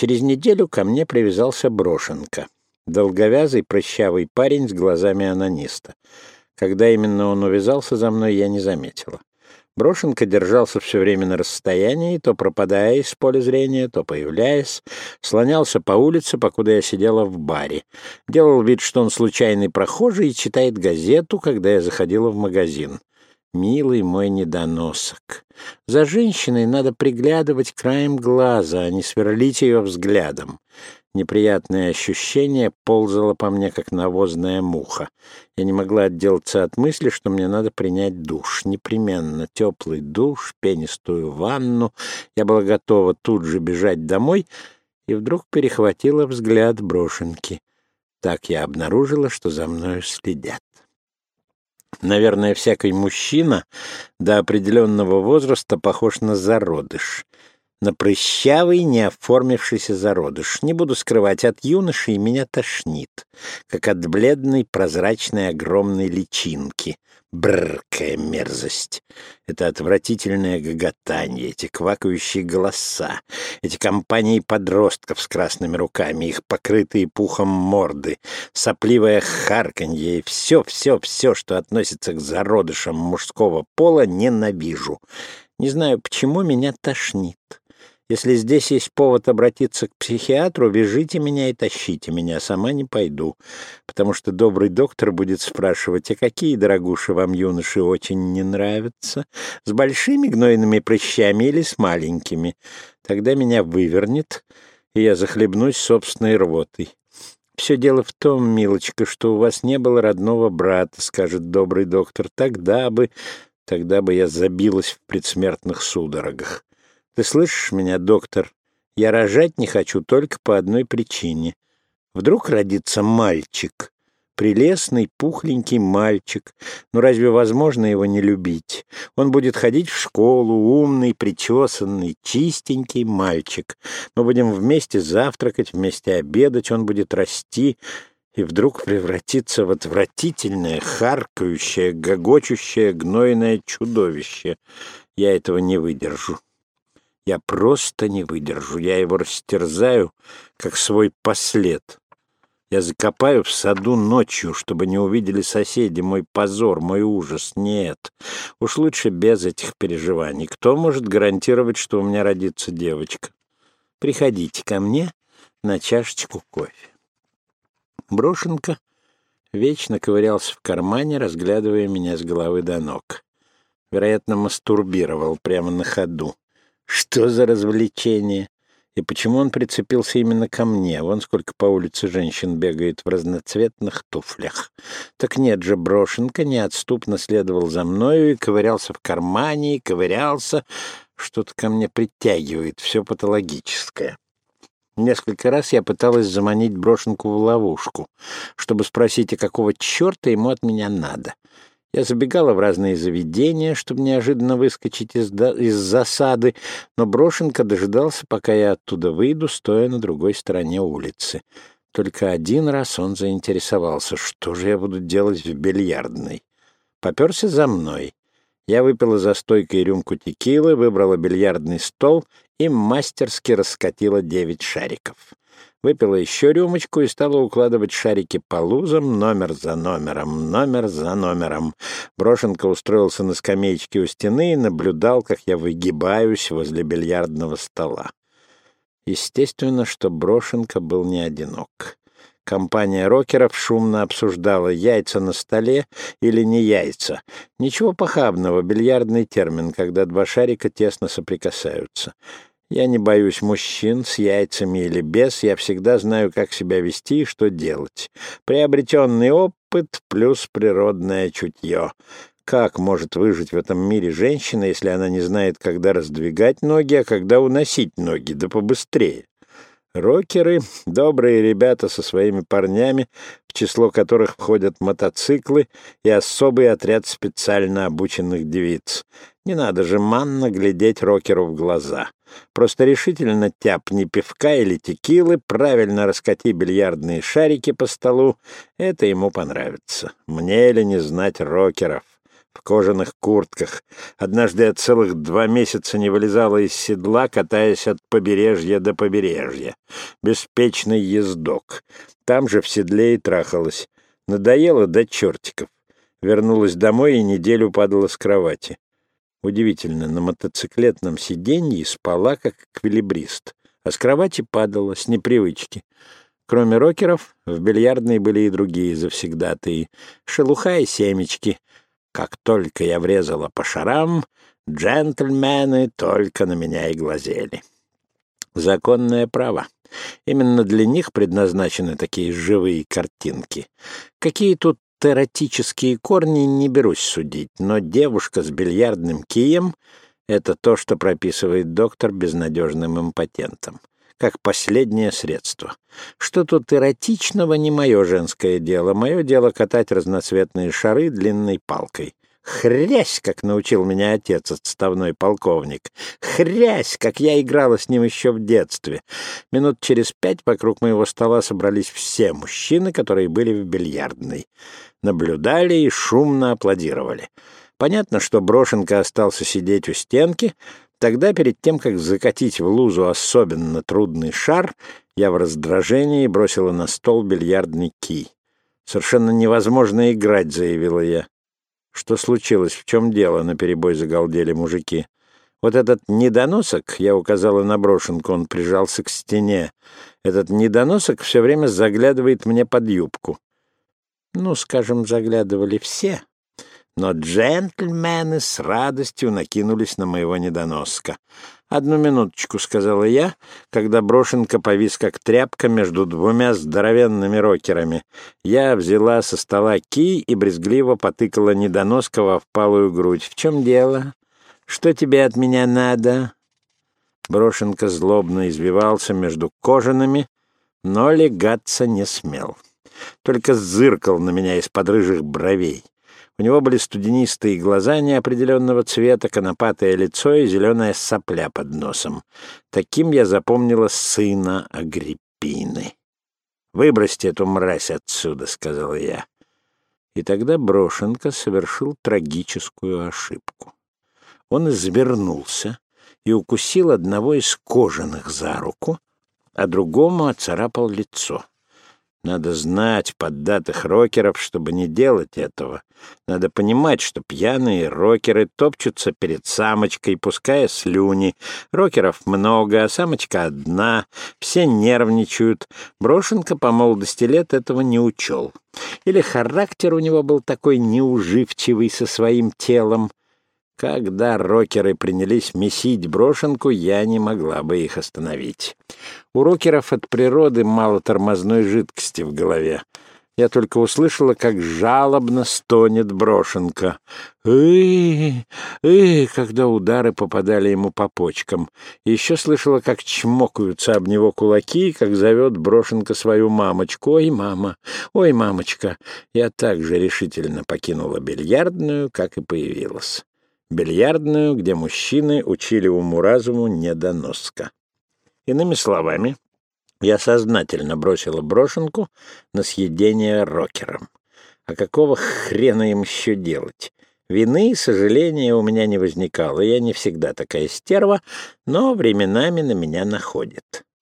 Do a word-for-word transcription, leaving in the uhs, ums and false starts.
Через неделю ко мне привязался Брошенко. Долговязый, прыщавый парень с глазами анониста. Когда именно он увязался за мной, я не заметила. Брошенко держался все время на расстоянии, то пропадая из поля зрения, то появляясь, слонялся по улице, покуда я сидела в баре. Делал вид, что он случайный прохожий и читает газету, когда я заходила в магазин. Милый мой недоносок. За женщиной надо приглядывать краем глаза, а не сверлить ее взглядом. Неприятное ощущение ползало по мне, как навозная муха. Я не могла отделаться от мысли, что мне надо принять душ. Непременно теплый душ, пенистую ванну. Я была готова тут же бежать домой, и вдруг перехватила взгляд Брошенки. Так я обнаружила, что за мною следят. Наверное, всякий мужчина до определенного возраста похож на зародыш. На прыщавый, неоформившийся зародыш. Не буду скрывать, от юноши и меня тошнит, как от бледной, прозрачной, огромной личинки. Бррр, какая мерзость! Это отвратительное гоготанье, эти квакающие голоса, эти компании подростков с красными руками, их покрытые пухом морды, сопливое харканье и все, все, все, что относится к зародышам мужского пола, ненавижу. Не знаю, почему меня тошнит. Если здесь есть повод обратиться к психиатру, вяжите меня и тащите меня, сама не пойду, потому что добрый доктор будет спрашивать, а какие, дорогуша, вам юноши очень не нравятся, с большими гнойными прыщами или с маленькими. Тогда меня вывернет, и я захлебнусь собственной рвотой. Все дело в том, милочка, что у вас не было родного брата, скажет добрый доктор, тогда бы, тогда бы я забилась в предсмертных судорогах. Ты слышишь меня, доктор? Я рожать не хочу только по одной причине. Вдруг родится мальчик, прелестный, пухленький мальчик. Ну разве возможно его не любить? Он будет ходить в школу, умный, причесанный, чистенький мальчик. Мы будем вместе завтракать, вместе обедать, он будет расти и вдруг превратиться в отвратительное, харкающее, гогочущее, гнойное чудовище. Я этого не выдержу. Я просто не выдержу. Я его растерзаю, как свой послед. Я закопаю в саду ночью, чтобы не увидели соседи мой позор, мой ужас. Нет, уж лучше без этих переживаний. Кто может гарантировать, что у меня родится девочка? Приходите ко мне на чашечку кофе. Брошенко вечно ковырялся в кармане, разглядывая меня с головы до ног. Вероятно, мастурбировал прямо на ходу. Что за развлечение? И почему он прицепился именно ко мне? Вон сколько по улице женщин бегает в разноцветных туфлях. Так нет же, Брошенко неотступно следовал за мною и ковырялся в кармане, и ковырялся. Что-то ко мне притягивает, все патологическое. Несколько раз я пыталась заманить Брошенку в ловушку, чтобы спросить, а какого черта ему от меня надо. Я забегала в разные заведения, чтобы неожиданно выскочить из, из засады, но Брошенко дожидался, пока я оттуда выйду, стоя на другой стороне улицы. Только один раз он заинтересовался, что же я буду делать в бильярдной. Поперся за мной. Я выпила за стойкой рюмку текилы, выбрала бильярдный стол и мастерски раскатила девять шариков. Выпила еще рюмочку и стала укладывать шарики по лузам, номер за номером, номер за номером. Брошенко устроился на скамеечке у стены и наблюдал, как я выгибаюсь возле бильярдного стола. Естественно, что Брошенко был не одинок. Компания рокеров шумно обсуждала, яйца на столе или не яйца. Ничего похабного, бильярдный термин, когда два шарика тесно соприкасаются. Я не боюсь мужчин, с яйцами или без, я всегда знаю, как себя вести и что делать. Приобретенный опыт плюс природное чутье. Как может выжить в этом мире женщина, если она не знает, когда раздвигать ноги, а когда уносить ноги, да побыстрее? Рокеры — добрые ребята со своими парнями, в число которых входят мотоциклы и особый отряд специально обученных девиц. Не надо же манно глядеть рокеру в глаза. Просто решительно тяпни пивка или текилы, правильно раскати бильярдные шарики по столу. Это ему понравится. Мне ли не знать рокеров? в кожаных куртках. Однажды я целых два месяца не вылезала из седла, катаясь от побережья до побережья. Беспечный ездок. Там же в седле и трахалась. Надоело до чертиков. Вернулась домой и неделю падала с кровати. Удивительно, на мотоциклетном сиденье спала, как эквилибрист, а с кровати падала, с непривычки. Кроме рокеров, в бильярдной были и другие завсегдатые. Шелуха и семечки. Как только я врезала по шарам, джентльмены только на меня и глазели. Законное право. Именно для них предназначены такие живые картинки. Какие тут эротические корни, не берусь судить, но девушка с бильярдным кием — это то, что прописывает доктор безнадежным импотентам. Как последнее средство. Что тут эротичного, не мое женское дело. Мое дело катать разноцветные шары длинной палкой. Хрясь, как научил меня отец, отставной полковник. Хрясь, как я играла с ним еще в детстве. Минут через пять вокруг моего стола собрались все мужчины, которые были в бильярдной. Наблюдали и шумно аплодировали. Понятно, что Брошенко остался сидеть у стенки. Тогда, перед тем, как закатить в лузу особенно трудный шар, я в раздражении бросила на стол бильярдный кий. «Совершенно невозможно играть», — заявила я. «Что случилось? В чем дело?» — наперебой загалдели мужики. «Вот этот недоносок», — я указала на Брошенку, он прижался к стене, «этот недоносок все время заглядывает мне под юбку». Ну, скажем, заглядывали все. Но джентльмены с радостью накинулись на моего недоноска. «Одну минуточку», — сказала я, когда Брошенко повис как тряпка между двумя здоровенными рокерами. Я взяла со стола кий и брезгливо потыкала недоноска во впалую грудь. «В чем дело? Что тебе от меня надо?» Брошенко злобно извивался между кожаными, но легаться не смел. Только зыркал на меня из-под рыжих бровей. У него были студенистые глаза неопределенного цвета, конопатое лицо и зеленая сопля под носом. Таким я запомнила сына Агриппины. «Выбросьте эту мразь отсюда», — сказала я. И тогда Брошенко совершил трагическую ошибку. Он извернулся и укусил одного из кожаных за руку, а другому отцарапал лицо. Надо знать поддатых рокеров, чтобы не делать этого. Надо понимать, что пьяные рокеры топчутся перед самочкой, пуская слюни. Рокеров много, а самочка одна. Все нервничают. Брошенко по молодости лет этого не учел. Или характер у него был такой неуживчивый со своим телом. Когда рокеры принялись месить Брошенку, я не могла бы их остановить. У рокеров от природы мало тормозной жидкости в голове. Я только услышала, как жалобно стонет Брошенко. «Ы-ы-ы!» когда удары попадали ему по почкам. И еще слышала, как чмокаются об него кулаки, как зовет Брошенко свою мамочку. «Ой, мама! Ой, мамочка!» Я так же решительно покинула бильярдную, как и появилась. Бильярдную, где мужчины учили уму-разуму недоноска. Иными словами, я сознательно бросила Брошенку на съедение рокерам. А какого хрена им еще делать? Вины и сожаления у меня не возникало. Я не всегда такая стерва, но временами на меня находит.